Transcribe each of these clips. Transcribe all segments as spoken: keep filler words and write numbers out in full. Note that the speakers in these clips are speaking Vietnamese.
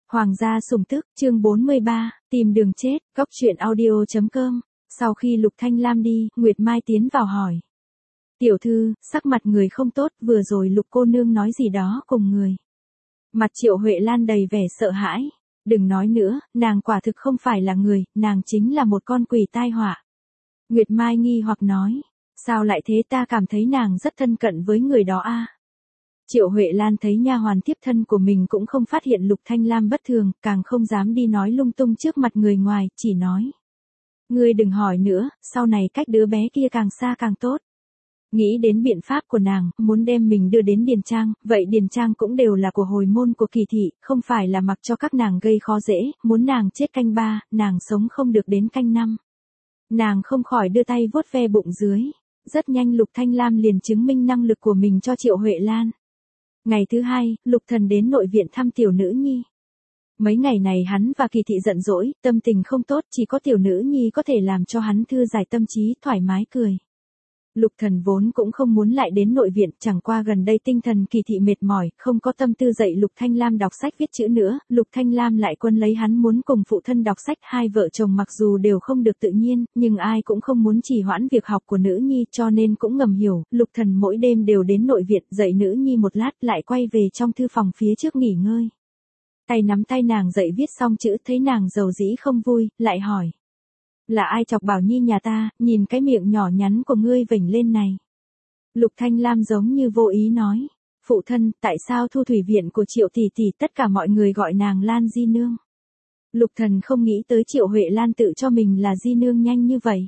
Hoàng gia sủng tức, chương bốn mươi ba, tìm đường chết, góc truyện audio chấm com. Sau khi Lục Thanh Lam đi, Nguyệt Mai tiến vào hỏi. Tiểu thư, sắc mặt người không tốt, vừa rồi Lục cô nương nói gì đó cùng người. Mặt Triệu Huệ Lan đầy vẻ sợ hãi. Đừng nói nữa, nàng quả thực không phải là người, nàng chính là một con quỷ tai họa. Nguyệt Mai nghi hoặc nói. Sao lại thế, ta cảm thấy nàng rất thân cận với người đó a. Triệu Huệ Lan thấy nha hoàn tiếp thân của mình cũng không phát hiện Lục Thanh Lam bất thường, càng không dám đi nói lung tung trước mặt người ngoài, chỉ nói. Ngươi đừng hỏi nữa, sau này cách đứa bé kia càng xa càng tốt. Nghĩ đến biện pháp của nàng, muốn đem mình đưa đến Điền Trang, vậy Điền Trang cũng đều là của hồi môn của Kỳ thị, không phải là mặc cho các nàng gây khó dễ, muốn nàng chết canh ba, nàng sống không được đến canh năm. Nàng không khỏi đưa tay vuốt ve bụng dưới. Rất nhanh Lục Thanh Lam liền chứng minh năng lực của mình cho Triệu Huệ Lan. Ngày thứ hai, Lục Thần đến nội viện thăm tiểu nữ nhi. Mấy ngày này hắn và Kỳ thị giận dỗi, tâm tình không tốt, chỉ có tiểu nữ nhi có thể làm cho hắn thư giải tâm trí, thoải mái cười. Lục Thần vốn cũng không muốn lại đến nội viện, chẳng qua gần đây tinh thần Kỳ thị mệt mỏi, không có tâm tư dạy Lục Thanh Lam đọc sách viết chữ nữa, Lục Thanh Lam lại quân lấy hắn muốn cùng phụ thân đọc sách, hai vợ chồng mặc dù đều không được tự nhiên, nhưng ai cũng không muốn trì hoãn việc học của nữ nhi, cho nên cũng ngầm hiểu, Lục Thần mỗi đêm đều đến nội viện dạy nữ nhi một lát, lại quay về trong thư phòng phía trước nghỉ ngơi. Tay nắm tay nàng dạy viết xong chữ, thấy nàng dầu dĩ không vui, lại hỏi. Là ai chọc Bảo Nhi nhà ta, nhìn cái miệng nhỏ nhắn của ngươi vểnh lên này. Lục Thanh Lam giống như vô ý nói. Phụ thân, tại sao Thu Thủy viện của Triệu tỷ tỷ tất cả mọi người gọi nàng Lan Di Nương? Lục Thần không nghĩ tới Triệu Huệ Lan tự cho mình là Di Nương nhanh như vậy.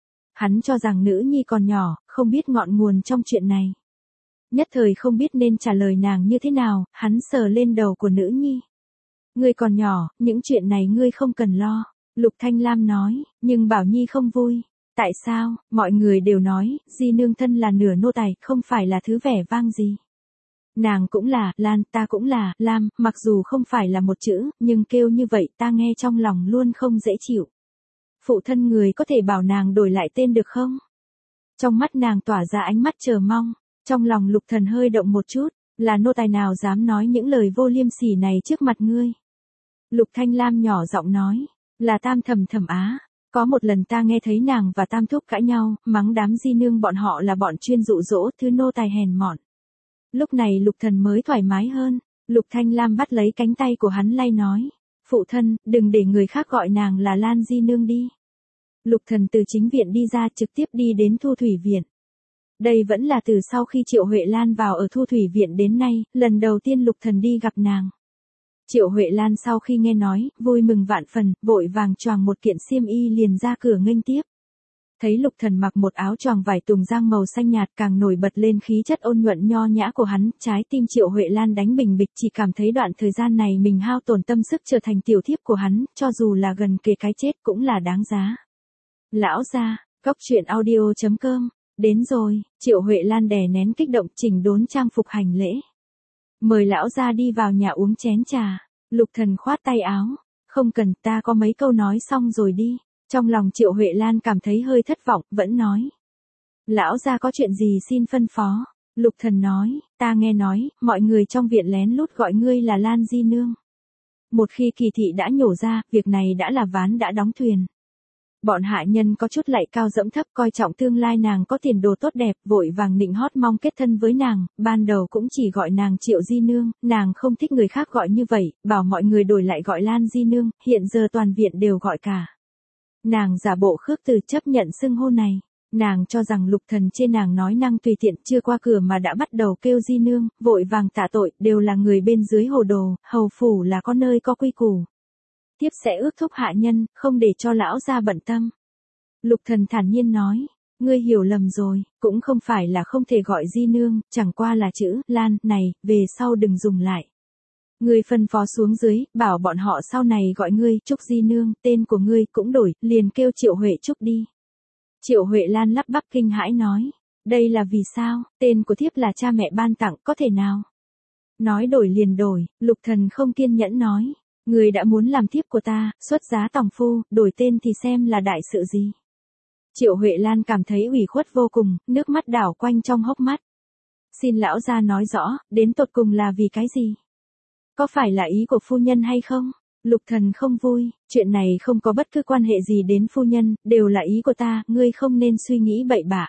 Hắn cho rằng nữ nhi còn nhỏ, không biết ngọn nguồn trong chuyện này. Nhất thời không biết nên trả lời nàng như thế nào, hắn sờ lên đầu của nữ nhi. Ngươi còn nhỏ, những chuyện này ngươi không cần lo. Lục Thanh Lam nói, nhưng Bảo Nhi không vui. Tại sao, mọi người đều nói, Di Nương thân là nửa nô tài, không phải là thứ vẻ vang gì. Nàng cũng là, Lan, ta cũng là, Lam, mặc dù không phải là một chữ, nhưng kêu như vậy ta nghe trong lòng luôn không dễ chịu. Phụ thân người có thể bảo nàng đổi lại tên được không? Trong mắt nàng tỏa ra ánh mắt chờ mong, trong lòng Lục Thần hơi động một chút, là nô tài nào dám nói những lời vô liêm sỉ này trước mặt ngươi. Lục Thanh Lam nhỏ giọng nói. Là Tam Thẩm Thẩm á, có một lần ta nghe thấy nàng và Tam Thúc cãi nhau, mắng đám Di Nương bọn họ là bọn chuyên dụ dỗ thứ nô tài hèn mọn. Lúc này Lục Thần mới thoải mái hơn, Lục Thanh Lam bắt lấy cánh tay của hắn lay nói, phụ thân, đừng để người khác gọi nàng là Lan Di Nương đi. Lục Thần từ chính viện đi ra trực tiếp đi đến Thu Thủy viện. Đây vẫn là từ sau khi Triệu Huệ Lan vào ở Thu Thủy viện đến nay, lần đầu tiên Lục Thần đi gặp nàng. Triệu Huệ Lan sau khi nghe nói, vui mừng vạn phần, vội vàng choàng một kiện xiêm y liền ra cửa nghênh tiếp. Thấy Lục Thần mặc một áo choàng vải tùng giang màu xanh nhạt càng nổi bật lên khí chất ôn nhuận nho nhã của hắn, trái tim Triệu Huệ Lan đánh bình bịch, chỉ cảm thấy đoạn thời gian này mình hao tổn tâm sức trở thành tiểu thiếp của hắn, cho dù là gần kề cái chết cũng là đáng giá. Lão gia, góc truyện audio chấm com, đến rồi, Triệu Huệ Lan đè nén kích động chỉnh đốn trang phục hành lễ. Mời lão gia đi vào nhà uống chén trà. Lục Thần khoát tay áo. Không cần, ta có mấy câu nói xong rồi đi. Trong lòng Triệu Huệ Lan cảm thấy hơi thất vọng, vẫn nói. Lão gia có chuyện gì xin phân phó. Lục Thần nói, ta nghe nói, mọi người trong viện lén lút gọi ngươi là Lan Di Nương. Một khi Kỳ thị đã nhổ ra, việc này đã là ván đã đóng thuyền. Bọn hạ nhân có chút lạy cao dẫm thấp coi trọng tương lai nàng có tiền đồ tốt đẹp, vội vàng nịnh hót mong kết thân với nàng, ban đầu cũng chỉ gọi nàng Triệu Di Nương, nàng không thích người khác gọi như vậy, bảo mọi người đổi lại gọi Lan Di Nương, hiện giờ toàn viện đều gọi cả. Nàng giả bộ khước từ chấp nhận xưng hô này, nàng cho rằng Lục Thần trên nàng nói năng tùy tiện chưa qua cửa mà đã bắt đầu kêu Di Nương, vội vàng tạ tội, đều là người bên dưới hồ đồ, hầu phủ là có nơi có quy củ. Tiếp sẽ ước thúc hạ nhân, không để cho lão gia bận tâm. Lục Thần thản nhiên nói, ngươi hiểu lầm rồi, cũng không phải là không thể gọi Di Nương, chẳng qua là chữ Lan này, về sau đừng dùng lại. Ngươi phân phó xuống dưới, bảo bọn họ sau này gọi ngươi Trúc Di Nương, tên của ngươi cũng đổi, liền kêu Triệu Huệ Trúc đi. Triệu Huệ Lan lắp bắp kinh hãi nói, đây là vì sao, tên của thiếp là cha mẹ ban tặng, có thể nào? Nói đổi liền đổi, Lục Thần không kiên nhẫn nói. Người đã muốn làm thiếp của ta, xuất giá tòng phu, đổi tên thì xem là đại sự gì. Triệu Huệ Lan cảm thấy ủy khuất vô cùng, nước mắt đảo quanh trong hốc mắt. Xin lão gia nói rõ, đến tột cùng là vì cái gì? Có phải là ý của phu nhân hay không? Lục Thần không vui, chuyện này không có bất cứ quan hệ gì đến phu nhân, đều là ý của ta, ngươi không nên suy nghĩ bậy bạ.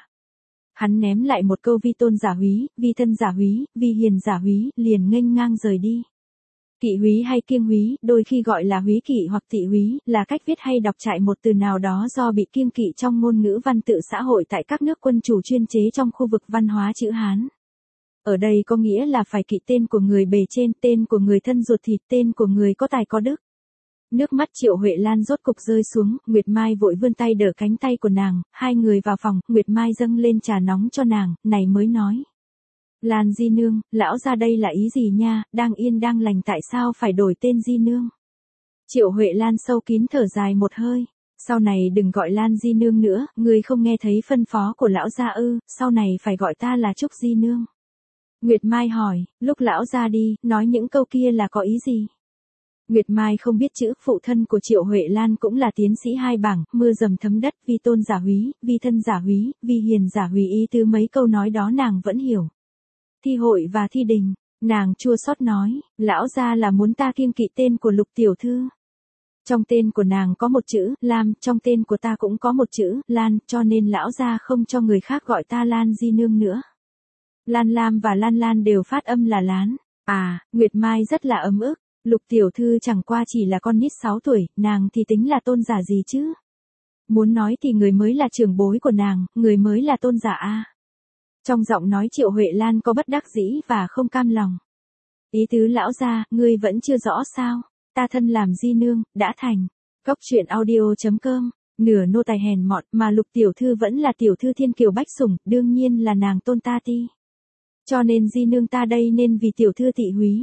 Hắn ném lại một câu vi tôn giả húy, vi thân giả húy, vi hiền giả húy, liền nghênh ngang rời đi. Kỵ húy hay kiêng húy, đôi khi gọi là húy kỵ hoặc tị húy, là cách viết hay đọc chạy một từ nào đó do bị kiêng kỵ trong ngôn ngữ văn tự xã hội tại các nước quân chủ chuyên chế trong khu vực văn hóa chữ Hán. Ở đây có nghĩa là phải kỵ tên của người bề trên, tên của người thân ruột thịt, tên của người có tài có đức. Nước mắt Triệu Huệ Lan rốt cục rơi xuống, Nguyệt Mai vội vươn tay đỡ cánh tay của nàng, hai người vào phòng, Nguyệt Mai dâng lên trà nóng cho nàng, này mới nói. Lan di nương, lão ra đây là ý gì nha, đang yên đang lành tại sao phải đổi tên di nương? Triệu Huệ Lan sâu kín thở dài một hơi, sau này đừng gọi Lan di nương nữa, người không nghe thấy phân phó của lão gia ư, sau này phải gọi ta là Trúc di nương. Nguyệt Mai hỏi, lúc lão ra đi, nói những câu kia là có ý gì? Nguyệt Mai không biết chữ, phụ thân của Triệu Huệ Lan cũng là tiến sĩ hai bảng, mưa dầm thấm đất, vi tôn giả húy, vi thân giả húy, vi hiền giả húy, ý tứ mấy câu nói đó nàng vẫn hiểu. Thi hội và thi đình, nàng chua xót nói, lão gia là muốn ta kiêng kỵ tên của Lục tiểu thư. Trong tên của nàng có một chữ, Lam, trong tên của ta cũng có một chữ, Lan, cho nên lão gia không cho người khác gọi ta Lan di nương nữa. Lan Lam và Lan Lan đều phát âm là Lán. À, Nguyệt Mai rất là ấm ức, Lục tiểu thư chẳng qua chỉ là con nít sáu tuổi, nàng thì tính là tôn giả gì chứ? Muốn nói thì người mới là trưởng bối của nàng, người mới là tôn giả a. Trong giọng nói Triệu Huệ Lan có bất đắc dĩ và không cam lòng. Ý tứ lão gia, ngươi vẫn chưa rõ sao? Ta thân làm di nương, đã thành. Cốc truyện audio chấm com, nửa nô tài hèn mọn mà Lục tiểu thư vẫn là tiểu thư thiên kiều bách sủng, đương nhiên là nàng tôn ta ti. Cho nên di nương ta đây nên vì tiểu thư tị húy.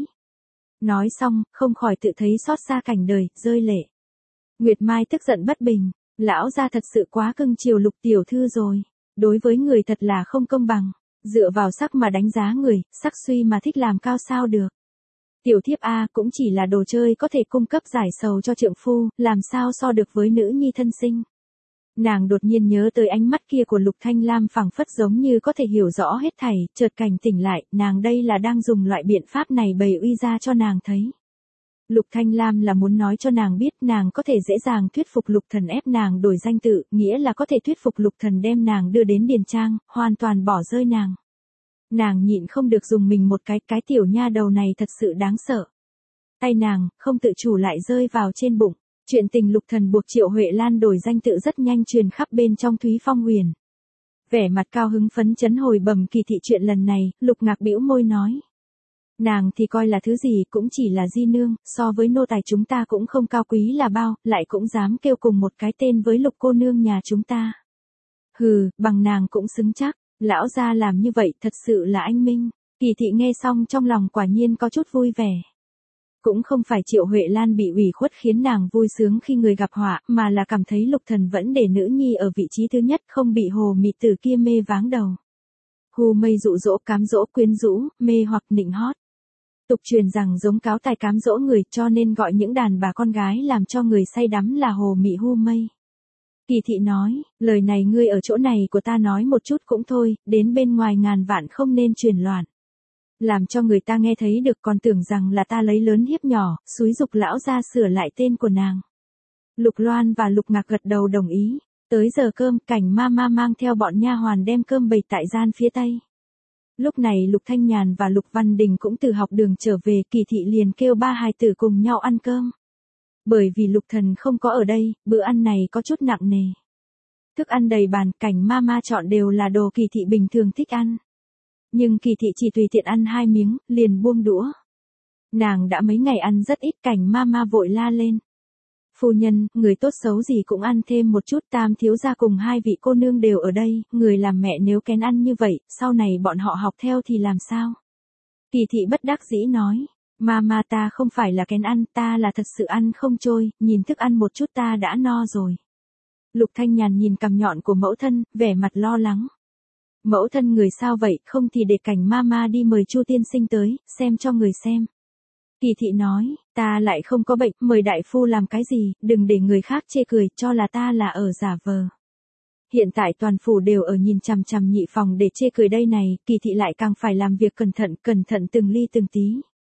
Nói xong, không khỏi tự thấy xót xa cảnh đời, rơi lệ. Nguyệt Mai tức giận bất bình, lão gia thật sự quá cưng chiều Lục tiểu thư rồi. Đối với người thật là không công bằng, dựa vào sắc mà đánh giá người, sắc suy mà thích làm cao sao được. Tiểu thiếp A cũng chỉ là đồ chơi có thể cung cấp giải sầu cho trượng phu, làm sao so được với nữ nhi thân sinh. Nàng đột nhiên nhớ tới ánh mắt kia của Lục Thanh Lam phảng phất giống như có thể hiểu rõ hết thảy, chợt cảnh tỉnh lại, nàng đây là đang dùng loại biện pháp này bày uy ra cho nàng thấy. Lục Thanh Lam là muốn nói cho nàng biết nàng có thể dễ dàng thuyết phục Lục Thần ép nàng đổi danh tự, nghĩa là có thể thuyết phục Lục Thần đem nàng đưa đến điền trang, hoàn toàn bỏ rơi nàng. Nàng nhịn không được dùng mình một cái, cái tiểu nha đầu này thật sự đáng sợ. Tay nàng, không tự chủ lại rơi vào trên bụng. Chuyện tình Lục Thần buộc Triệu Huệ Lan đổi danh tự rất nhanh truyền khắp bên trong Thúy Phong Huyền. Vẻ mặt cao hứng phấn chấn hồi bẩm kỳ thị chuyện lần này, Lục Ngạc bĩu môi nói. Nàng thì coi là thứ gì cũng chỉ là di nương, so với nô tài chúng ta cũng không cao quý là bao, lại cũng dám kêu cùng một cái tên với Lục cô nương nhà chúng ta. Hừ, bằng nàng cũng xứng chắc, lão gia làm như vậy thật sự là anh minh. Kỳ thị nghe xong trong lòng quả nhiên có chút vui vẻ. Cũng không phải Triệu Huệ Lan bị ủy khuất khiến nàng vui sướng khi người gặp họa, mà là cảm thấy Lục Thần vẫn để nữ nhi ở vị trí thứ nhất, không bị hồ mị tử kia mê váng đầu. Hù mây dụ dỗ, cám dỗ, quyến rũ, mê hoặc nịnh hót. Tục truyền rằng giống cáo tài cám dỗ người, cho nên gọi những đàn bà con gái làm cho người say đắm là hồ mị hu mây. Kỳ thị nói, lời này ngươi ở chỗ này của ta nói một chút cũng thôi, đến bên ngoài ngàn vạn không nên truyền loạn. Làm cho người ta nghe thấy được còn tưởng rằng là ta lấy lớn hiếp nhỏ, xúi dục lão ra sửa lại tên của nàng. Lục Loan và Lục Ngạc gật đầu đồng ý. Tới giờ cơm, Cảnh ma ma mang theo bọn nha hoàn đem cơm bày tại gian phía tây. Lúc này Lục Thanh Nhàn và Lục Văn Đình cũng từ học đường trở về, Kỳ thị liền kêu ba hài tử cùng nhau ăn cơm. Bởi vì Lục Thần không có ở đây, bữa ăn này có chút nặng nề. Thức ăn đầy bàn, Cảnh ma ma chọn đều là đồ Kỳ thị bình thường thích ăn. Nhưng Kỳ thị chỉ tùy tiện ăn hai miếng, liền buông đũa. Nàng đã mấy ngày ăn rất ít, Cảnh ma ma vội la lên. Phu nhân, người tốt xấu gì cũng ăn thêm một chút, Tam thiếu gia cùng hai vị cô nương đều ở đây, người làm mẹ nếu kén ăn như vậy, sau này bọn họ học theo thì làm sao? Kỳ thị bất đắc dĩ nói, Mama ta không phải là kén ăn, ta là thật sự ăn không trôi, nhìn thức ăn một chút ta đã no rồi. Lục Thanh Nhàn nhìn cằm nhọn của mẫu thân, vẻ mặt lo lắng. Mẫu thân người sao vậy, không thì để Cảnh Mama đi mời Chu tiên sinh tới, xem cho người xem. Kỳ thị nói, ta lại không có bệnh, mời đại phu làm cái gì, đừng để người khác chê cười, cho là ta là ở giả vờ. Hiện tại toàn phủ đều ở nhìn chằm chằm nhị phòng để chê cười đây này, Kỳ thị lại càng phải làm việc cẩn thận, cẩn thận từng ly từng tí.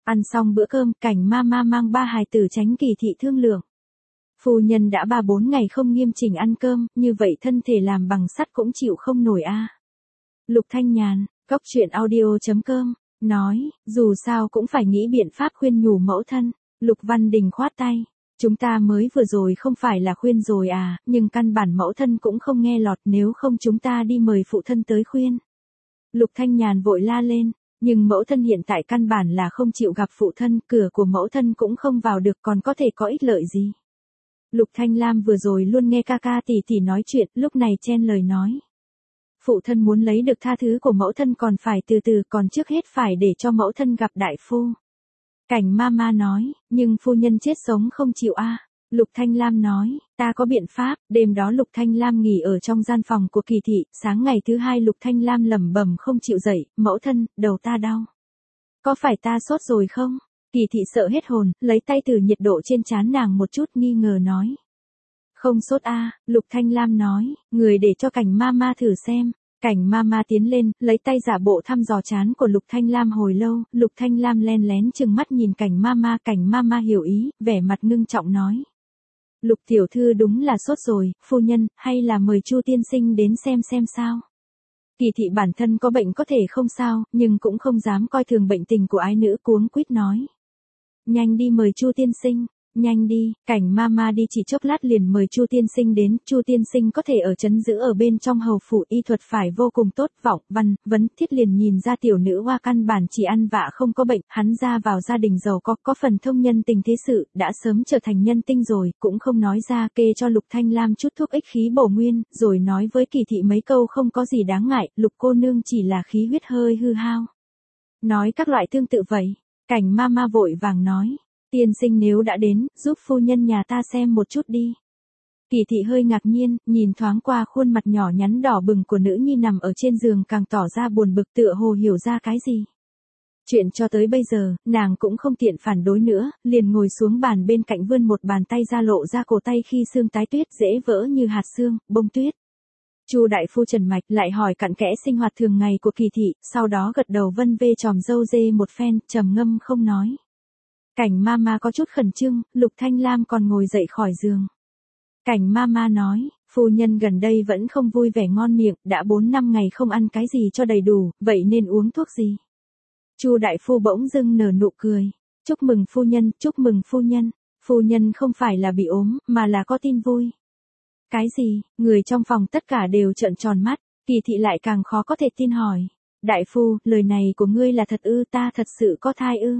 Ăn xong bữa cơm, Cảnh Mama mang ba hài tử tránh Kỳ thị thương lượng. Phu nhân đã ba bốn ngày không nghiêm chỉnh ăn cơm, như vậy thân thể làm bằng sắt cũng chịu không nổi a. Lục Thanh Nhàn, Cóc Truyện Audio chấm com, nói, dù sao cũng phải nghĩ biện pháp khuyên nhủ mẫu thân. Lục Văn Đình khoát tay. Chúng ta mới vừa rồi không phải là khuyên rồi à, nhưng căn bản mẫu thân cũng không nghe lọt, nếu không chúng ta đi mời phụ thân tới khuyên. Lục Thanh Nhàn vội la lên, nhưng mẫu thân hiện tại căn bản là không chịu gặp phụ thân, cửa của mẫu thân cũng không vào được, còn có thể có ích lợi gì. Lục Thanh Lam vừa rồi luôn nghe ca ca tỷ tỷ nói chuyện, lúc này chen lời nói. Phụ thân muốn lấy được tha thứ của mẫu thân còn phải từ từ, còn trước hết phải để cho mẫu thân gặp đại phu. Cảnh Mama nói, nhưng phu nhân chết sống không chịu a. Lục Thanh Lam nói, ta có biện pháp. Đêm đó Lục Thanh Lam nghỉ ở trong gian phòng của Kỳ thị, sáng ngày thứ hai Lục Thanh Lam lẩm bẩm không chịu dậy, mẫu thân, đầu ta đau. Có phải ta sốt rồi không? Kỳ thị sợ hết hồn, lấy tay thử nhiệt độ trên trán nàng một chút, nghi ngờ nói. Không sốt a. Lục Thanh Lam nói, người để cho Cảnh Mama thử xem. Cảnh Mama tiến lên, lấy tay giả bộ thăm dò trán của Lục Thanh Lam hồi lâu, Lục Thanh Lam len lén chừng mắt nhìn Cảnh Mama, Cảnh Mama hiểu ý, vẻ mặt ngưng trọng nói. Lục tiểu thư đúng là sốt rồi, phu nhân, hay là mời Chu tiên sinh đến xem xem sao. Kỳ thị bản thân có bệnh có thể không sao, nhưng cũng không dám coi thường bệnh tình của ái nữ, cuống quýt nói. Nhanh đi mời Chu tiên sinh. Nhanh đi. Cảnh Mama đi chỉ chốc lát liền mời Chu tiên sinh đến, Chu tiên sinh có thể ở trấn giữ ở bên trong hầu phủ, y thuật phải vô cùng tốt. Vọng Văn Vấn Thiết liền nhìn ra tiểu nữ hoa căn bản chỉ ăn vạ không có bệnh, hắn ra vào gia đình giàu có, có phần thông nhân tình thế sự, đã sớm trở thành nhân tinh rồi, cũng không nói ra, kê cho Lục Thanh Lam chút thuốc ích khí bổ nguyên, rồi nói với Kỳ thị mấy câu không có gì đáng ngại, Lục cô nương chỉ là khí huyết hơi hư hao. Nói các loại tương tự vậy. Cảnh Mama vội vàng nói. Tiên sinh nếu đã đến, giúp phu nhân nhà ta xem một chút đi. Kỳ thị hơi ngạc nhiên, nhìn thoáng qua khuôn mặt nhỏ nhắn đỏ bừng của nữ nhi nằm ở trên giường, càng tỏ ra buồn bực, tựa hồ hiểu ra cái gì. Chuyện cho tới bây giờ, nàng cũng không tiện phản đối nữa, liền ngồi xuống bàn bên cạnh vươn một bàn tay ra lộ ra cổ tay khi xương tái tuyết dễ vỡ như hạt xương, bông tuyết. Chu đại phu trần mạch lại hỏi cặn kẽ sinh hoạt thường ngày của Kỳ thị, sau đó gật đầu vân vê tròm râu dê một phen, trầm ngâm không nói. Cảnh Mama có chút khẩn trương, Lục Thanh Lam còn ngồi dậy khỏi giường. Cảnh Mama nói, phu nhân gần đây vẫn không vui vẻ ngon miệng, đã bốn năm ngày không ăn cái gì cho đầy đủ, vậy nên uống thuốc gì? Chu đại phu bỗng dưng nở nụ cười. Chúc mừng phu nhân, chúc mừng phu nhân. Phu nhân không phải là bị ốm, mà là có tin vui. Cái gì? Người trong phòng tất cả đều trợn tròn mắt, Kỳ thị lại càng khó có thể tin hỏi. Đại phu, lời này của ngươi là thật ư? Ta thật sự có thai ư?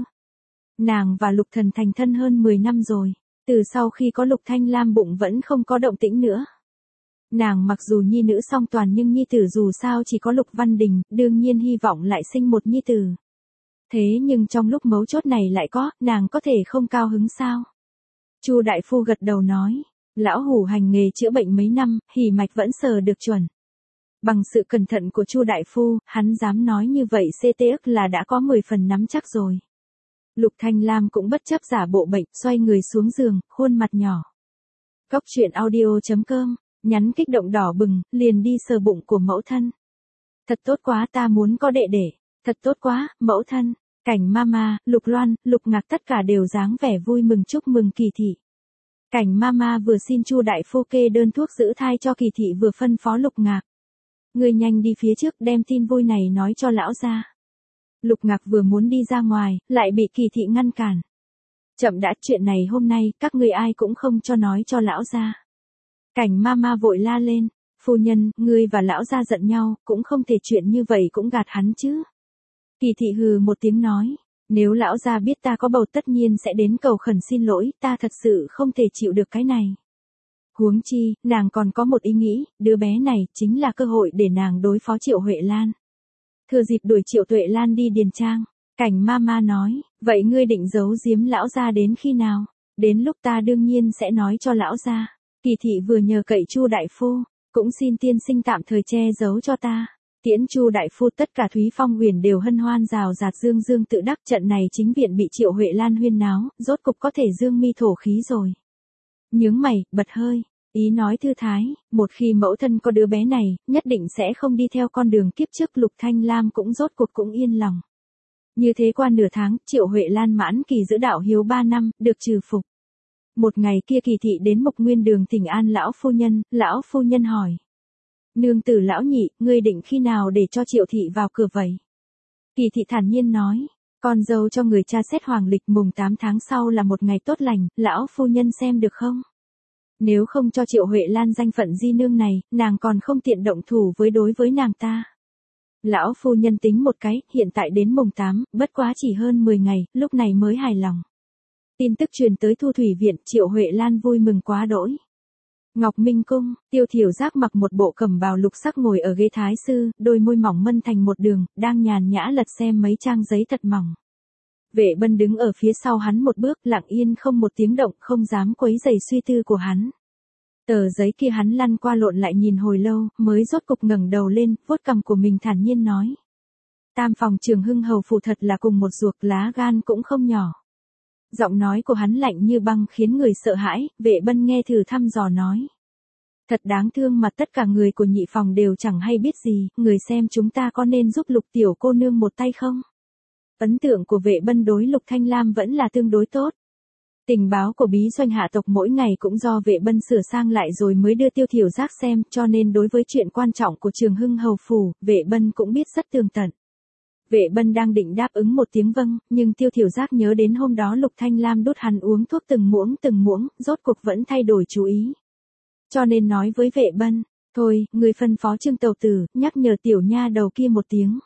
Nàng và Lục Thần thành thân hơn mười năm rồi, từ sau khi có Lục Thanh Lam bụng vẫn không có động tĩnh nữa. Nàng mặc dù nhi nữ song toàn nhưng nhi tử dù sao chỉ có Lục Văn Đình, đương nhiên hy vọng lại sinh một nhi tử. Thế nhưng trong lúc mấu chốt này lại có, nàng có thể không cao hứng sao? Chu đại phu gật đầu nói, lão hủ hành nghề chữa bệnh mấy năm, hỉ mạch vẫn sờ được chuẩn. Bằng sự cẩn thận của Chu đại phu, hắn dám nói như vậy xê tê ức là đã có mười phần nắm chắc rồi. Lục Thanh Lam cũng bất chấp giả bộ bệnh, xoay người xuống giường, khuôn mặt nhỏ. Cóc Truyện Audio chấm com, nhắn kích động đỏ bừng, liền đi sờ bụng của mẫu thân. Thật tốt quá, ta muốn có đệ đệ. Thật tốt quá, mẫu thân. Cảnh Mama, Lục Loan, Lục Ngạc tất cả đều dáng vẻ vui mừng chúc mừng Kỳ thị. Cảnh Mama vừa xin Chu đại phu kê đơn thuốc giữ thai cho Kỳ thị vừa phân phó Lục Ngạc. Ngươi nhanh đi phía trước đem tin vui này nói cho lão gia. Lục Ngạc vừa muốn đi ra ngoài, lại bị Kỳ thị ngăn cản. Chậm đã, chuyện này hôm nay, các ngươi ai cũng không cho nói cho lão gia. Cảnh Mama vội la lên, phu nhân, ngươi và lão gia giận nhau, cũng không thể chuyện như vậy cũng gạt hắn chứ. Kỳ thị hừ một tiếng nói, nếu lão gia biết ta có bầu tất nhiên sẽ đến cầu khẩn xin lỗi, ta thật sự không thể chịu được cái này. Huống chi, nàng còn có một ý nghĩ, đứa bé này chính là cơ hội để nàng đối phó Triệu Huệ Lan. Thừa dịp đuổi Triệu Tuệ Lan đi điền trang, Cảnh Mama nói, vậy ngươi định giấu giếm lão gia đến khi nào? Đến lúc ta đương nhiên sẽ nói cho lão gia. Kỳ thị vừa nhờ cậy Chu đại phu, cũng xin tiên sinh tạm thời che giấu cho ta. Tiễn Chu đại phu, tất cả Thúy Phong huyền đều hân hoan rào rạt dương dương tự đắc, trận này chính viện bị Triệu Huệ Lan huyên náo, rốt cục có thể dương mi thổ khí rồi. Nhướng mày, bật hơi, ý nói thư thái, một khi mẫu thân có đứa bé này, nhất định sẽ không đi theo con đường kiếp trước. Lục Thanh Lam cũng rốt cuộc cũng yên lòng. Như thế qua nửa tháng, Triệu Huệ Lan mãn kỳ giữ đạo hiếu ba năm, được trừ phục. Một ngày kia Kỳ thị đến Mục Nguyên Đường thỉnh an lão phu nhân, lão phu nhân hỏi. Nương tử lão nhị, ngươi định khi nào để cho Triệu thị vào cửa vậy? Kỳ thị thản nhiên nói, con dâu cho người cha xét hoàng lịch mùng tám tháng sau là một ngày tốt lành, lão phu nhân xem được không? Nếu không cho Triệu Huệ Lan danh phận di nương này, nàng còn không tiện động thủ với đối với nàng ta. Lão phu nhân tính một cái, hiện tại đến mùng tám, bất quá chỉ hơn mười ngày, lúc này mới hài lòng. Tin tức truyền tới Thu Thủy Viện, Triệu Huệ Lan vui mừng quá đỗi. Ngọc Minh Cung, Tiêu Thiểu Giác mặc một bộ cẩm bào lục sắc ngồi ở ghế thái sư, đôi môi mỏng mân thành một đường, đang nhàn nhã lật xem mấy trang giấy thật mỏng. Vệ Bân đứng ở phía sau hắn một bước, lặng yên không một tiếng động, không dám quấy rầy suy tư của hắn. Tờ giấy kia hắn lăn qua lộn lại nhìn hồi lâu, mới rốt cục ngẩng đầu lên, vuốt cằm của mình thản nhiên nói. Tam phòng Trường Hưng hầu phủ thật là cùng một ruột, lá gan cũng không nhỏ. Giọng nói của hắn lạnh như băng khiến người sợ hãi, Vệ Bân nghe thử thăm dò nói. Thật đáng thương mà tất cả người của nhị phòng đều chẳng hay biết gì, người xem chúng ta có nên giúp Lục tiểu cô nương một tay không? Ấn tượng của Vệ Bân đối Lục Thanh Lam vẫn là tương đối tốt. Tình báo của bí doanh hạ tộc mỗi ngày cũng do Vệ Bân sửa sang lại rồi mới đưa Tiêu Thiểu Giác xem, cho nên đối với chuyện quan trọng của Trường Hưng hầu phủ, Vệ Bân cũng biết rất tường tận. Vệ Bân đang định đáp ứng một tiếng vâng, nhưng Tiêu Thiểu Giác nhớ đến hôm đó Lục Thanh Lam đút hắn uống thuốc từng muỗng từng muỗng, rốt cuộc vẫn thay đổi chú ý. Cho nên nói với Vệ Bân, thôi, người phân phó Trương Tầu Tử, nhắc nhở tiểu nha đầu kia một tiếng.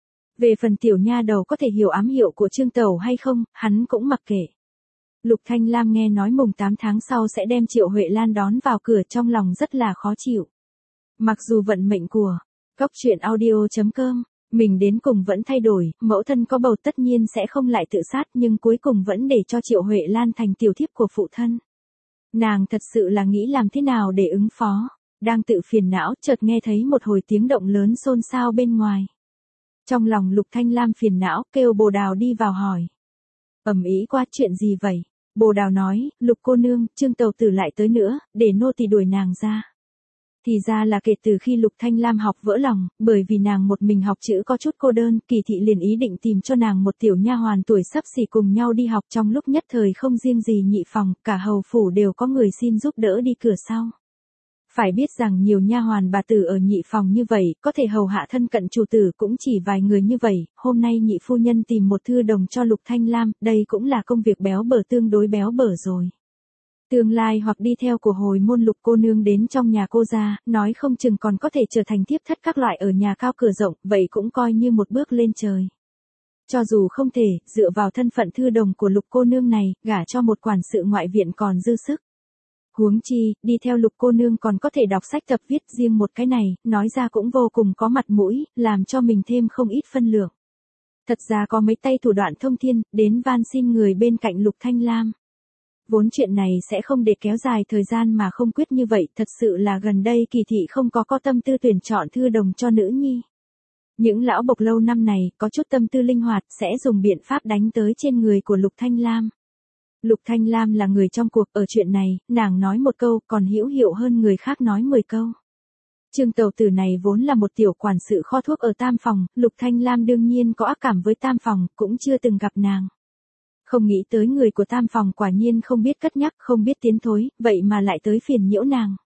Về phần tiểu nha đầu có thể hiểu ám hiệu của Trương Tầu hay không, hắn cũng mặc kệ. Lục Thanh Lam nghe nói mùng tám tháng sau sẽ đem Triệu Huệ Lan đón vào cửa, trong lòng rất là khó chịu. Mặc dù vận mệnh của Cốc Truyện Audio chấm com, mình đến cùng vẫn thay đổi, mẫu thân có bầu tất nhiên sẽ không lại tự sát, nhưng cuối cùng vẫn để cho Triệu Huệ Lan thành tiểu thiếp của phụ thân. Nàng thật sự là nghĩ làm thế nào để ứng phó, đang tự phiền não, chợt nghe thấy một hồi tiếng động lớn xôn xao bên ngoài. Trong lòng Lục Thanh Lam phiền não, kêu Bồ Đào đi vào hỏi. Ầm ĩ quá, chuyện gì vậy? Bồ Đào nói, Lục cô nương, Trương Tầu Tử lại tới nữa, để nô tỳ đuổi nàng ra. Thì ra là kể từ khi Lục Thanh Lam học vỡ lòng, bởi vì nàng một mình học chữ có chút cô đơn, Kỳ thị liền ý định tìm cho nàng một tiểu nha hoàn tuổi xấp xỉ cùng nhau đi học, trong lúc nhất thời không riêng gì nhị phòng, cả hầu phủ đều có người xin giúp đỡ đi cửa sau. Phải biết rằng nhiều nha hoàn bà tử ở nhị phòng như vậy, có thể hầu hạ thân cận chủ tử cũng chỉ vài người như vậy, hôm nay nhị phu nhân tìm một thư đồng cho Lục Thanh Lam, đây cũng là công việc béo bở tương đối béo bở rồi. Tương lai hoặc đi theo của hồi môn Lục cô nương đến trong nhà cô ra, nói không chừng còn có thể trở thành tiếp thất các loại ở nhà cao cửa rộng, vậy cũng coi như một bước lên trời. Cho dù không thể, dựa vào thân phận thư đồng của Lục cô nương này, gả cho một quản sự ngoại viện còn dư sức. Huống chi, đi theo Lục cô nương còn có thể đọc sách tập viết, riêng một cái này, nói ra cũng vô cùng có mặt mũi, làm cho mình thêm không ít phân lượng. Thật ra có mấy tay thủ đoạn thông thiên, đến van xin người bên cạnh Lục Thanh Lam. Vốn chuyện này sẽ không để kéo dài thời gian mà không quyết như vậy, thật sự là gần đây Kỳ thị không có có tâm tư tuyển chọn thư đồng cho nữ nhi. Những lão bộc lâu năm này, có chút tâm tư linh hoạt, sẽ dùng biện pháp đánh tới trên người của Lục Thanh Lam. Lục Thanh Lam là người trong cuộc, ở chuyện này, nàng nói một câu, còn hữu hiệu hơn người khác nói mười câu. Trương Tầu Tử này vốn là một tiểu quản sự kho thuốc ở Tam phòng, Lục Thanh Lam đương nhiên có ác cảm với Tam phòng, cũng chưa từng gặp nàng. Không nghĩ tới người của Tam phòng quả nhiên không biết cất nhắc, không biết tiến thối, vậy mà lại tới phiền nhiễu nàng.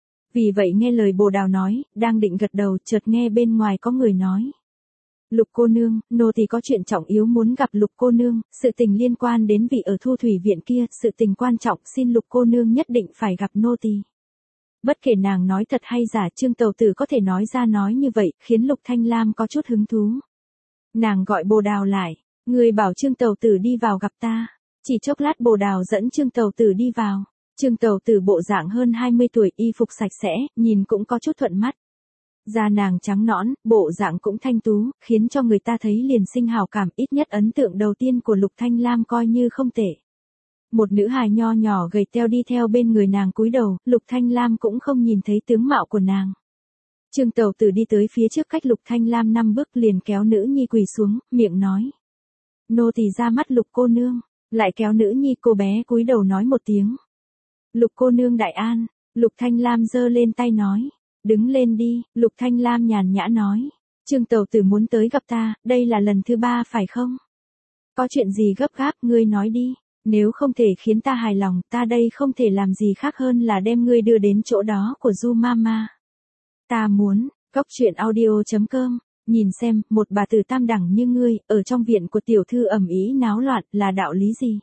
Vì vậy nghe lời Bồ Đào nói, đang định gật đầu, chợt nghe bên ngoài có người nói. Lục cô nương, nô tỳ có chuyện trọng yếu muốn gặp Lục cô nương, sự tình liên quan đến vị ở Thu Thủy Viện kia, sự tình quan trọng, xin Lục cô nương nhất định phải gặp nô tỳ. Bất kể nàng nói thật hay giả, Trương Tầu Tử có thể nói ra nói như vậy, khiến Lục Thanh Lam có chút hứng thú. Nàng gọi Bồ Đào lại, người bảo Trương Tầu Tử đi vào gặp ta. Chỉ chốc lát Bồ Đào dẫn Trương Tầu Tử đi vào. Trương Tầu Tử bộ dạng hơn hai mươi tuổi, y phục sạch sẽ, nhìn cũng có chút thuận mắt. Da nàng trắng nõn, bộ dạng cũng thanh tú, khiến cho người ta thấy liền sinh hào cảm, ít nhất ấn tượng đầu tiên của Lục Thanh Lam coi như không tệ. Một nữ hài nho nhỏ gầy teo đi theo bên người nàng cúi đầu, Lục Thanh Lam cũng không nhìn thấy tướng mạo của nàng. Trương Tầu Tử đi tới phía trước cách Lục Thanh Lam năm bước liền kéo nữ nhi quỳ xuống, miệng nói. Nô tỳ ra mắt Lục cô nương, lại kéo nữ nhi, cô bé cúi đầu nói một tiếng. Lục cô nương đại an, Lục Thanh Lam giơ lên tay nói. Đứng lên đi, Lục Thanh Lam nhàn nhã nói. Trương Tầu Tử muốn tới gặp ta, đây là lần thứ ba phải không? Có chuyện gì gấp gáp, ngươi nói đi. Nếu không thể khiến ta hài lòng, ta đây không thể làm gì khác hơn là đem ngươi đưa đến chỗ đó của Du Mama. Ta muốn, Cóc truyện audio chấm com, nhìn xem, một bà tử tam đẳng như ngươi, ở trong viện của tiểu thư ầm ĩ náo loạn, là đạo lý gì?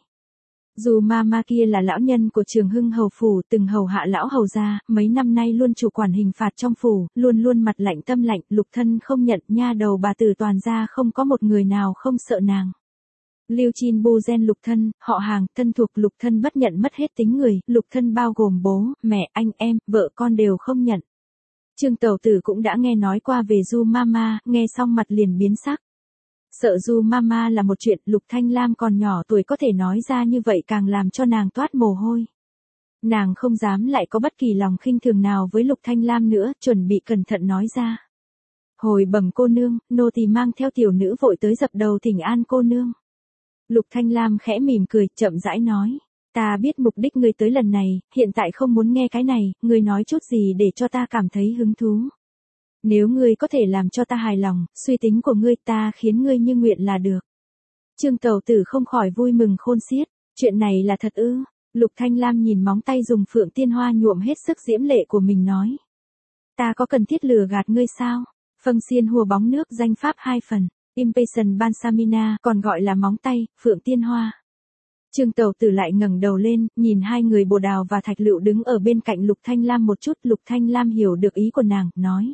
Du Mama kia là lão nhân của Trường Hưng hầu phủ, từng hầu hạ lão hầu gia, mấy năm nay luôn chủ quản hình phạt trong phủ, luôn luôn mặt lạnh tâm lạnh, Lục Thân không nhận, nha đầu bà tử toàn gia không có một người nào không sợ nàng. Lưu Chin Bu gen Lục Thân, họ hàng, thân thuộc Lục Thân bất nhận mất hết tính người, Lục Thân bao gồm bố, mẹ, anh em, vợ con đều không nhận. Trương Tẩu Tử cũng đã nghe nói qua về Du Mama, nghe xong mặt liền biến sắc. Sợ Du Mama là một chuyện, Lục Thanh Lam còn nhỏ tuổi có thể nói ra như vậy càng làm cho nàng toát mồ hôi. Nàng không dám lại có bất kỳ lòng khinh thường nào với Lục Thanh Lam nữa, chuẩn bị cẩn thận nói ra. Hồi bẩm cô nương, nô tỳ mang theo tiểu nữ vội tới dập đầu thỉnh an cô nương. Lục Thanh Lam khẽ mỉm cười, chậm rãi nói. Ta biết mục đích ngươi tới lần này, hiện tại không muốn nghe cái này, ngươi nói chút gì để cho ta cảm thấy hứng thú. Nếu ngươi có thể làm cho ta hài lòng, suy tính của ngươi ta khiến ngươi như nguyện là được. Trương Tẩu Tử không khỏi vui mừng khôn xiết, chuyện này là thật ư? Lục Thanh Lam nhìn móng tay dùng phượng tiên hoa nhuộm hết sức diễm lệ của mình nói. Ta có cần thiết lừa gạt ngươi sao? Phâng xiên hùa bóng nước danh pháp hai phần, Impatient Balsamina, còn gọi là móng tay, phượng tiên hoa. Trương Tẩu Tử lại ngẩng đầu lên, nhìn hai người Bồ Đào và Thạch Lựu đứng ở bên cạnh Lục Thanh Lam một chút, Lục Thanh Lam hiểu được ý của nàng, nói.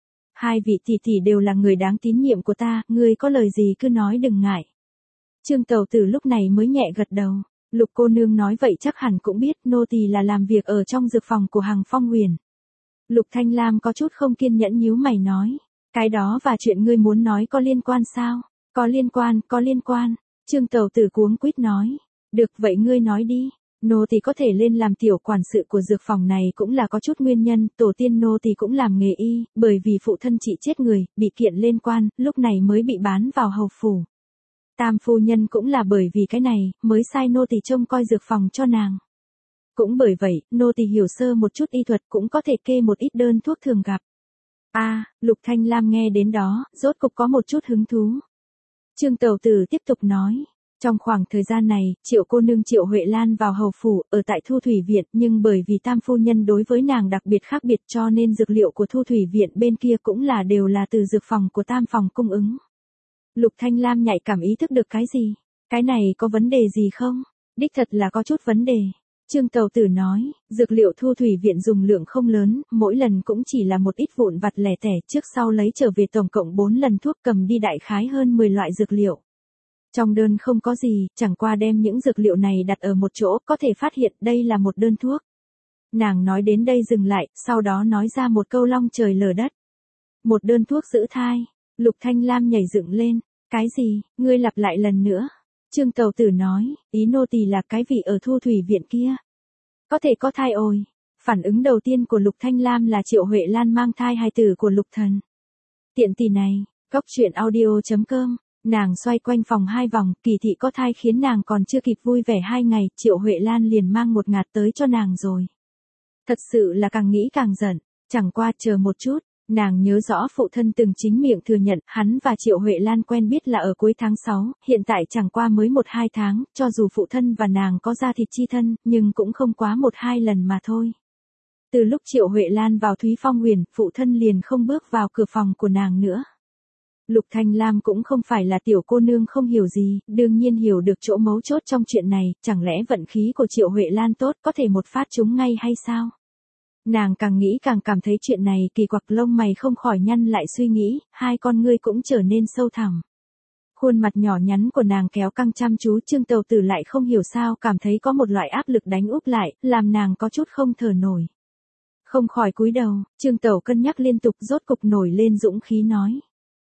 Hai vị tỷ tỷ đều là người đáng tín nhiệm của ta, ngươi có lời gì cứ nói đừng ngại. Trương Tẩu Tử lúc này mới nhẹ gật đầu, Lục cô nương nói vậy chắc hẳn cũng biết nô tỳ là làm việc ở trong dược phòng của Hằng Phong Huyền. Lục Thanh Lam có chút không kiên nhẫn nhíu mày nói, cái đó và chuyện ngươi muốn nói có liên quan sao? Có liên quan, có liên quan. Trương Tẩu Tử cuống quýt nói, được vậy ngươi nói đi. Nô tỳ có thể lên làm tiểu quản sự của dược phòng này cũng là có chút nguyên nhân, tổ tiên nô tỳ cũng làm nghề y, bởi vì phụ thân chị chết người, bị kiện lên quan, lúc này mới bị bán vào hầu phủ. Tam phu nhân cũng là bởi vì cái này, mới sai nô tỳ trông coi dược phòng cho nàng. Cũng bởi vậy, nô tỳ hiểu sơ một chút y thuật cũng có thể kê một ít đơn thuốc thường gặp. A, à, Lục Thanh Lam nghe đến đó, rốt cục có một chút hứng thú. Trương Tẩu Tử tiếp tục nói. Trong khoảng thời gian này, Triệu cô nương Triệu Huệ Lan vào hầu phủ, ở tại Thu Thủy Viện, nhưng bởi vì Tam phu nhân đối với nàng đặc biệt khác biệt cho nên dược liệu của Thu Thủy Viện bên kia cũng là đều là từ dược phòng của Tam phòng cung ứng. Lục Thanh Lam nhạy cảm ý thức được cái gì? Cái này có vấn đề gì không? Đích thật là có chút vấn đề. Trương Tẩu Tử nói, dược liệu Thu Thủy Viện dùng lượng không lớn, mỗi lần cũng chỉ là một ít vụn vặt lẻ tẻ, trước sau lấy trở về tổng cộng bốn lần thuốc, cầm đi đại khái hơn mười loại dược liệu. Trong đơn không có gì, chẳng qua đem những dược liệu này đặt ở một chỗ, có thể phát hiện đây là một đơn thuốc. Nàng nói đến đây dừng lại, sau đó nói ra một câu long trời lở đất. Một đơn thuốc giữ thai. Lục Thanh Lam nhảy dựng lên. Cái gì, ngươi lặp lại lần nữa. Trương Tẩu Tử nói, ý nô tỳ là cái vị ở Thu Thủy Viện kia. Có thể có thai ôi. Phản ứng đầu tiên của Lục Thanh Lam là Triệu Huệ Lan mang thai hài tử của Lục Thần. Tiện tỷ này, Cóc truyện audio chấm com. Nàng xoay quanh phòng hai vòng, kỳ thị có thai khiến nàng còn chưa kịp vui vẻ hai ngày, Triệu Huệ Lan liền mang một ngạt tới cho nàng rồi. Thật sự là càng nghĩ càng giận, chẳng qua chờ một chút, nàng nhớ rõ phụ thân từng chính miệng thừa nhận hắn và Triệu Huệ Lan quen biết là ở cuối tháng sáu, hiện tại chẳng qua mới một hai tháng, cho dù phụ thân và nàng có da thịt chi thân, nhưng cũng không quá một hai lần mà thôi. Từ lúc Triệu Huệ Lan vào Thúy Phong Huyền, phụ thân liền không bước vào cửa phòng của nàng nữa. Lục Thanh Lam cũng không phải là tiểu cô nương không hiểu gì, đương nhiên hiểu được chỗ mấu chốt trong chuyện này, chẳng lẽ vận khí của Triệu Huệ Lan tốt có thể một phát trúng ngay hay sao? Nàng càng nghĩ càng cảm thấy chuyện này kỳ quặc, lông mày không khỏi nhăn lại suy nghĩ, hai con ngươi cũng trở nên sâu thẳm. Khuôn mặt nhỏ nhắn của nàng kéo căng chăm chú, Trương Tẩu Tử lại không hiểu sao cảm thấy có một loại áp lực đánh úp lại, làm nàng có chút không thở nổi. Không khỏi cúi đầu, Trương Tẩu cân nhắc liên tục rốt cục nổi lên dũng khí nói.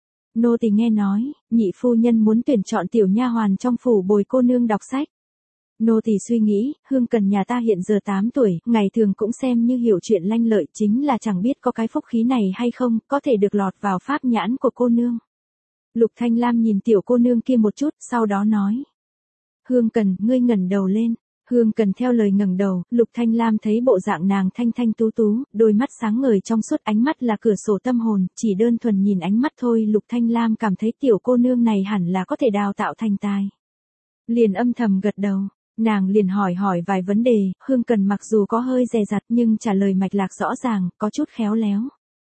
Nô tỳ nghe nói, nhị phu nhân muốn tuyển chọn tiểu nha hoàn trong phủ bồi cô nương đọc sách. Nô tỳ suy nghĩ, Hương Cần nhà ta hiện giờ tám tuổi, ngày thường cũng xem như hiểu chuyện lanh lợi, chính là chẳng biết có cái phúc khí này hay không, có thể được lọt vào pháp nhãn của cô nương. Lục Thanh Lam nhìn tiểu cô nương kia một chút, sau đó nói. Hương Cần, ngươi ngẩng đầu lên. Hương Cần theo lời ngẩng đầu, Lục Thanh Lam thấy bộ dạng nàng thanh thanh tú tú, đôi mắt sáng ngời trong suốt, ánh mắt là cửa sổ tâm hồn, chỉ đơn thuần nhìn ánh mắt thôi Lục Thanh Lam cảm thấy tiểu cô nương này hẳn là có thể đào tạo thành tài. Liền âm thầm gật đầu, nàng liền hỏi hỏi vài vấn đề, Hương Cần mặc dù có hơi dè dặt nhưng trả lời mạch lạc rõ ràng, có chút khéo léo.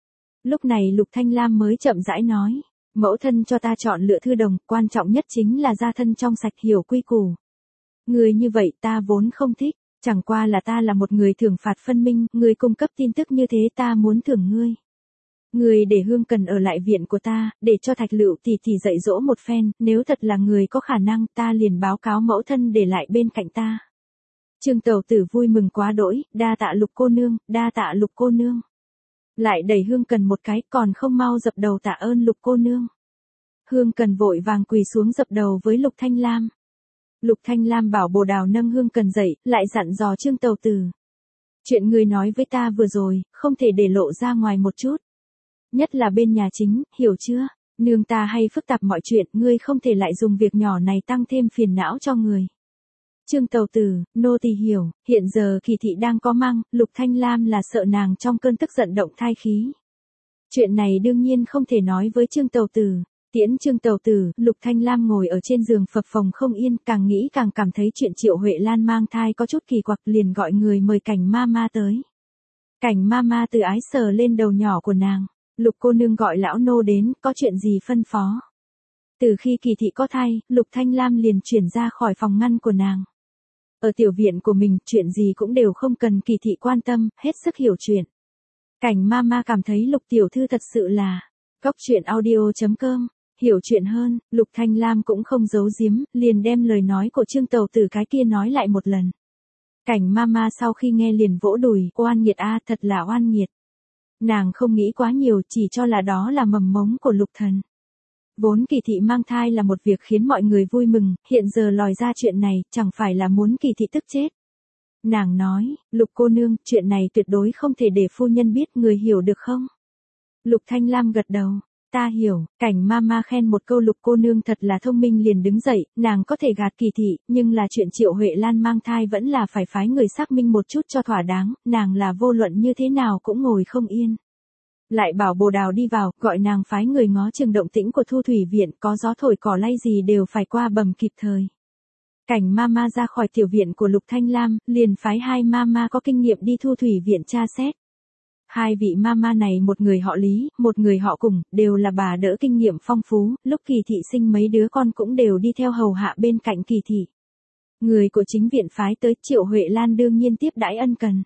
Lúc này Lục Thanh Lam mới chậm rãi nói, mẫu thân cho ta chọn lựa thư đồng, quan trọng nhất chính là gia thân trong sạch hiểu quy củ. Người như vậy ta vốn không thích, chẳng qua là ta là một người thưởng phạt phân minh, người cung cấp tin tức như thế ta muốn thưởng ngươi. Người để Hương Cần ở lại viện của ta, để cho Thạch Lựu tỷ tỷ dạy dỗ một phen, nếu thật là người có khả năng ta liền báo cáo mẫu thân để lại bên cạnh ta. Trương Tẩu Tử vui mừng quá đỗi, đa tạ Lục cô nương, đa tạ Lục cô nương. Lại đẩy Hương Cần một cái, còn không mau dập đầu tạ ơn Lục cô nương. Hương Cần vội vàng quỳ xuống dập đầu với Lục Thanh Lam. Lục Thanh Lam bảo Bồ Đào nâng Hương Cần dậy, lại dặn dò Trương Tẩu Tử. Chuyện người nói với ta vừa rồi, không thể để lộ ra ngoài một chút. Nhất là bên nhà chính, hiểu chưa? Nương ta hay phức tạp mọi chuyện, ngươi không thể lại dùng việc nhỏ này tăng thêm phiền não cho người. Trương Tẩu Tử, nô tỳ hiểu, hiện giờ Kỳ thị đang có mang, Lục Thanh Lam là sợ nàng trong cơn tức giận động thai khí. Chuyện này đương nhiên không thể nói với Trương Tẩu Tử. Tiễn Trương Tẩu Tử, Lục Thanh Lam ngồi ở trên giường phập phồng không yên, càng nghĩ càng cảm thấy chuyện Triệu Huệ Lan mang thai có chút kỳ quặc, liền gọi người mời Cảnh Mama tới. Cảnh Mama từ ái sờ lên đầu nhỏ của nàng. Lục cô nương gọi lão nô đến, có chuyện gì phân phó. Từ khi Kỳ thị có thai, Lục Thanh Lam liền chuyển ra khỏi phòng ngăn của nàng. Ở tiểu viện của mình, chuyện gì cũng đều không cần Kỳ thị quan tâm, hết sức hiểu chuyện. Cảnh Mama cảm thấy Lục tiểu thư thật sự là Cóc truyện audio chấm com, hiểu chuyện hơn. Lục Thanh Lam cũng không giấu giếm, liền đem lời nói của Trương Tẩu Tử cái kia nói lại một lần. Cảnh Mama sau khi nghe liền vỗ đùi, oan nghiệt a, thật là oan nghiệt. Nàng không nghĩ quá nhiều, chỉ cho là đó là mầm mống của Lục thần. Vốn Kỳ thị mang thai là một việc khiến mọi người vui mừng, hiện giờ lòi ra chuyện này, chẳng phải là muốn Kỳ thị tức chết. Nàng nói, Lục cô nương, chuyện này tuyệt đối không thể để phu nhân biết, người hiểu được không? Lục Thanh Lam gật đầu, ta hiểu. Cảnh Mama khen một câu Lục cô nương thật là thông minh liền đứng dậy, nàng có thể gạt Kỳ thị, nhưng là chuyện Triệu Huệ Lan mang thai vẫn là phải phái người xác minh một chút cho thỏa đáng, nàng là vô luận như thế nào cũng ngồi không yên. Lại bảo Bồ Đào đi vào, gọi nàng phái người ngó chừng động tĩnh của Thu Thủy viện, có gió thổi cỏ lay gì đều phải qua bầm kịp thời. Cảnh Mama ra khỏi tiểu viện của Lục Thanh Lam, liền phái hai Mama có kinh nghiệm đi Thu Thủy viện tra xét. Hai vị Mama này một người họ Lý, một người họ Cùng, đều là bà đỡ kinh nghiệm phong phú, lúc Kỳ thị sinh mấy đứa con cũng đều đi theo hầu hạ bên cạnh Kỳ thị. Người của chính viện phái tới, Triệu Huệ Lan đương nhiên tiếp đãi ân cần.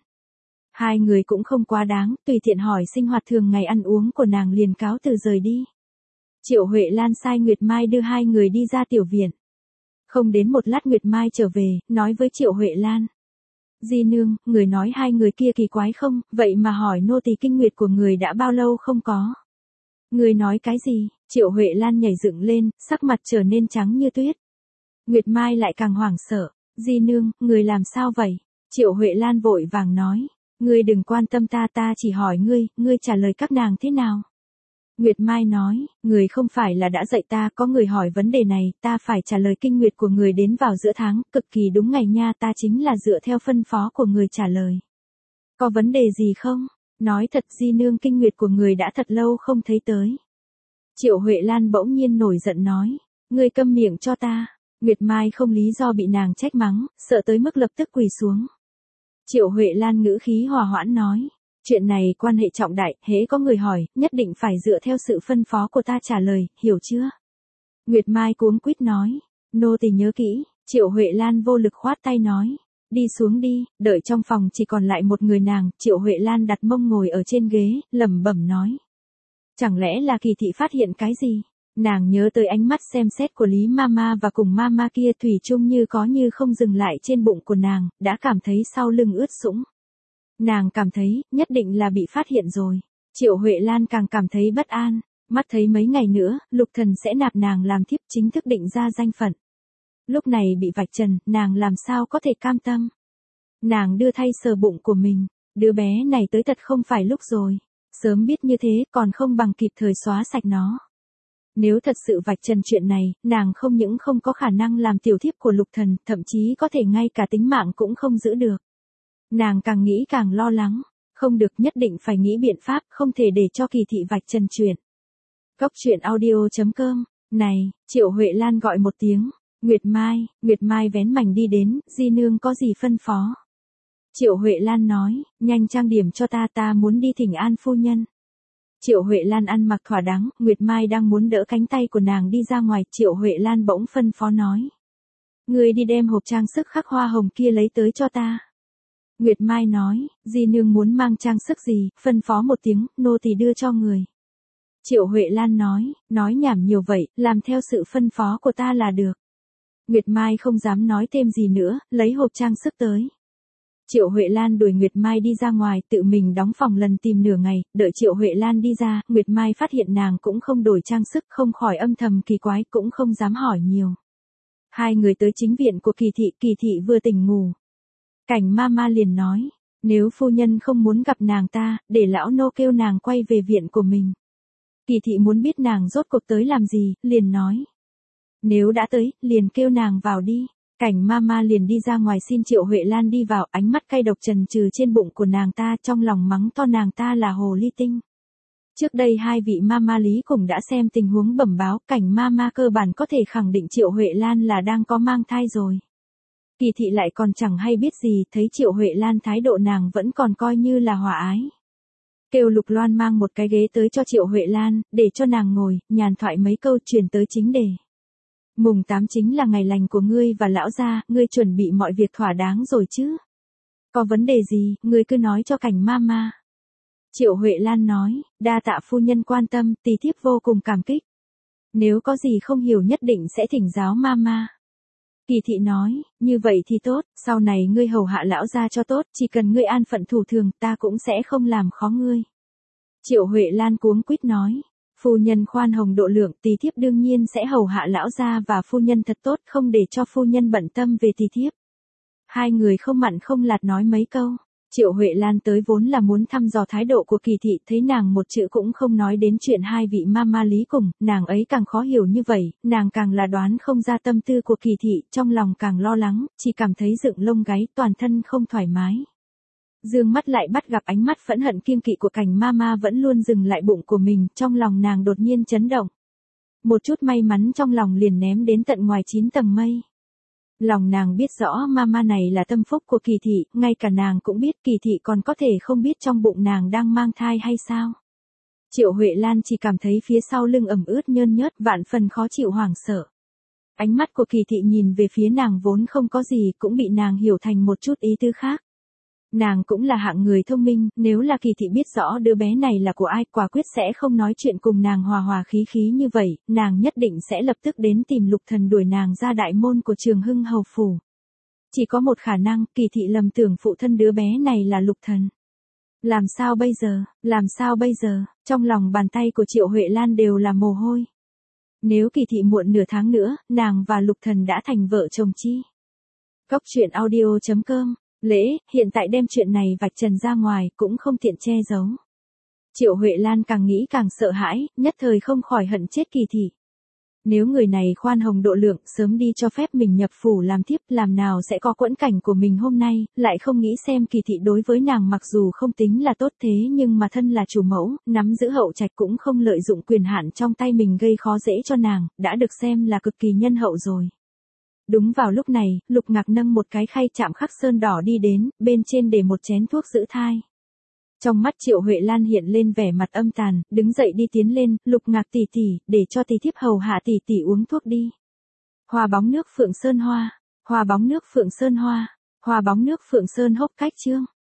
Hai người cũng không quá đáng, tùy tiện hỏi sinh hoạt thường ngày ăn uống của nàng liền cáo từ rời đi. Triệu Huệ Lan sai Nguyệt Mai đưa hai người đi ra tiểu viện. Không đến một lát Nguyệt Mai trở về, nói với Triệu Huệ Lan. Di nương, người nói hai người kia kỳ quái không, vậy mà hỏi nô tỳ kinh nguyệt của người đã bao lâu không có. Người nói cái gì? Triệu Huệ Lan nhảy dựng lên, sắc mặt trở nên trắng như tuyết. Nguyệt Mai lại càng hoảng sợ. Di nương, người làm sao vậy? Triệu Huệ Lan vội vàng nói. Ngươi đừng quan tâm ta, ta chỉ hỏi ngươi, ngươi trả lời các nàng thế nào? Nguyệt Mai nói, người không phải là đã dạy ta, có người hỏi vấn đề này, ta phải trả lời kinh nguyệt của người đến vào giữa tháng, cực kỳ đúng ngày nha, ta chính là dựa theo phân phó của người trả lời. Có vấn đề gì không? Nói thật, di nương, kinh nguyệt của người đã thật lâu không thấy tới. Triệu Huệ Lan bỗng nhiên nổi giận nói, ngươi câm miệng cho ta. Nguyệt Mai không lý do bị nàng trách mắng, sợ tới mức lập tức quỳ xuống. Triệu Huệ Lan ngữ khí hòa hoãn nói, chuyện này quan hệ trọng đại, hễ có người hỏi, nhất định phải dựa theo sự phân phó của ta trả lời, hiểu chưa? Nguyệt Mai cuống quýt nói, nô tỳ nhớ kỹ. Triệu Huệ Lan vô lực khoát tay nói, đi xuống đi. Đợi trong phòng chỉ còn lại một người nàng, Triệu Huệ Lan đặt mông ngồi ở trên ghế, lẩm bẩm nói, chẳng lẽ là Kỳ thị phát hiện cái gì? Nàng nhớ tới ánh mắt xem xét của Lý Mama và cùng Mama kia, thủy chung như có như không dừng lại trên bụng của nàng, đã cảm thấy sau lưng ướt sũng. Nàng cảm thấy, nhất định là bị phát hiện rồi. Triệu Huệ Lan càng cảm thấy bất an, mắt thấy mấy ngày nữa, Lục thần sẽ nạp nàng làm thiếp, chính thức định ra danh phận. Lúc này bị vạch trần, nàng làm sao có thể cam tâm. Nàng đưa thay sờ bụng của mình, đứa bé này tới thật không phải lúc rồi. Sớm biết như thế, còn không bằng kịp thời xóa sạch nó. Nếu thật sự vạch trần chuyện này, nàng không những không có khả năng làm tiểu thiếp của Lục thần, thậm chí có thể ngay cả tính mạng cũng không giữ được. Nàng càng nghĩ càng lo lắng, không được, nhất định phải nghĩ biện pháp, không thể để cho Kỳ thị vạch trần chuyện. Cóc truyện audio chấm com, này, Triệu Huệ Lan gọi một tiếng, Nguyệt Mai, Nguyệt Mai vén mảnh đi đến, di nương có gì phân phó? Triệu Huệ Lan nói, nhanh trang điểm cho ta, ta muốn đi thỉnh an phu nhân. Triệu Huệ Lan ăn mặc thỏa đáng, Nguyệt Mai đang muốn đỡ cánh tay của nàng đi ra ngoài, Triệu Huệ Lan bỗng phân phó nói. Ngươi đi đem hộp trang sức khắc hoa hồng kia lấy tới cho ta. Nguyệt Mai nói, di nương muốn mang trang sức gì, phân phó một tiếng, nô tỳ đưa cho người. Triệu Huệ Lan nói, nói nhảm nhiều vậy, làm theo sự phân phó của ta là được. Nguyệt Mai không dám nói thêm gì nữa, lấy hộp trang sức tới. Triệu Huệ Lan đuổi Nguyệt Mai đi ra ngoài, tự mình đóng phòng lần tìm nửa ngày, đợi Triệu Huệ Lan đi ra, Nguyệt Mai phát hiện nàng cũng không đổi trang sức, không khỏi âm thầm kỳ quái, cũng không dám hỏi nhiều. Hai người tới chính viện của Kỳ thị, Kỳ thị vừa tỉnh ngủ. Cảnh Mama liền nói, nếu phu nhân không muốn gặp nàng ta, để lão nô kêu nàng quay về viện của mình. Kỳ thị muốn biết nàng rốt cuộc tới làm gì, liền nói. Nếu đã tới, liền kêu nàng vào đi. Cảnh Mama liền đi ra ngoài xin Triệu Huệ Lan đi vào, ánh mắt cay độc trần trừ trên bụng của nàng ta, trong lòng mắng to nàng ta là hồ ly tinh. Trước đây hai vị Mama Lý cùng đã xem tình huống bẩm báo, Cảnh Mama cơ bản có thể khẳng định Triệu Huệ Lan là đang có mang thai rồi. Kỳ thị lại còn chẳng hay biết gì, thấy Triệu Huệ Lan thái độ nàng vẫn còn coi như là hòa ái. Kêu Lục Loan mang một cái ghế tới cho Triệu Huệ Lan, để cho nàng ngồi, nhàn thoại mấy câu truyền tới chính đề. Mùng tám chính là ngày lành của ngươi và lão gia, ngươi chuẩn bị mọi việc thỏa đáng rồi chứ? Có vấn đề gì, ngươi cứ nói cho Cảnh Mama. Triệu Huệ Lan nói, đa tạ phu nhân quan tâm, tỳ thiếp vô cùng cảm kích. Nếu có gì không hiểu nhất định sẽ thỉnh giáo Mama. Kỳ thị nói, như vậy thì tốt, sau này ngươi hầu hạ lão gia cho tốt, chỉ cần ngươi an phận thủ thường, ta cũng sẽ không làm khó ngươi. Triệu Huệ Lan cuống quýt nói, phu nhân khoan hồng độ lượng, tỳ thiếp đương nhiên sẽ hầu hạ lão gia và phu nhân thật tốt, không để cho phu nhân bận tâm về tỳ thiếp. Hai người không mặn không lạt nói mấy câu. Triệu Huệ Lan tới vốn là muốn thăm dò thái độ của Kỳ thị, thấy nàng một chữ cũng không nói đến chuyện hai vị Mama Lý cùng, nàng ấy càng khó hiểu như vậy, nàng càng là đoán không ra tâm tư của Kỳ thị, trong lòng càng lo lắng, chỉ cảm thấy dựng lông gáy, toàn thân không thoải mái. Dương mắt lại bắt gặp ánh mắt phẫn hận kiêng kỵ của Cảnh Mama vẫn luôn dừng lại bụng của mình, trong lòng nàng đột nhiên chấn động. Một chút may mắn trong lòng liền ném đến tận ngoài chín tầng mây. Lòng nàng biết rõ Mama này là tâm phúc của Kỳ thị, ngay cả nàng cũng biết Kỳ thị còn có thể không biết trong bụng nàng đang mang thai hay sao. Triệu Huệ Lan chỉ cảm thấy phía sau lưng ẩm ướt nhơn nhớt, vạn phần khó chịu hoảng sợ. Ánh mắt của Kỳ thị nhìn về phía nàng vốn không có gì, cũng bị nàng hiểu thành một chút ý tư khác. Nàng cũng là hạng người thông minh, nếu là Kỳ thị biết rõ đứa bé này là của ai, quả quyết sẽ không nói chuyện cùng nàng hòa hòa khí khí như vậy, nàng nhất định sẽ lập tức đến tìm Lục Thần đuổi nàng ra đại môn của Trường Hưng Hầu Phủ. Chỉ có một khả năng, Kỳ thị lầm tưởng phụ thân đứa bé này là Lục Thần. Làm sao bây giờ, làm sao bây giờ, trong lòng bàn tay của Triệu Huệ Lan đều là mồ hôi. Nếu Kỳ thị muộn nửa tháng nữa, nàng và Lục Thần đã thành vợ chồng chi. Cốc truyện audio chấm com Lễ, hiện tại đem chuyện này vạch trần ra ngoài, cũng không tiện che giấu. Triệu Huệ Lan càng nghĩ càng sợ hãi, nhất thời không khỏi hận chết Kỳ thị. Nếu người này khoan hồng độ lượng, sớm đi cho phép mình nhập phủ làm thiếp, làm nào sẽ có quẫn cảnh của mình hôm nay, lại không nghĩ xem Kỳ thị đối với nàng mặc dù không tính là tốt thế nhưng mà thân là chủ mẫu, nắm giữ hậu trạch cũng không lợi dụng quyền hạn trong tay mình gây khó dễ cho nàng, đã được xem là cực kỳ nhân hậu rồi. Đúng vào lúc này, Lục Ngạc nâng một cái khay chạm khắc sơn đỏ đi đến, bên trên để một chén thuốc giữ thai. Trong mắt Triệu Huệ Lan hiện lên vẻ mặt âm tàn, đứng dậy đi tiến lên, Lục Ngạc tỷ tỷ, để cho tỷ thiếp hầu hạ tỷ tỷ uống thuốc đi. Hoa bóng nước Phượng Sơn Hoa, hoa bóng nước Phượng Sơn Hoa, hoa bóng nước Phượng Sơn Hốc Cách Trương.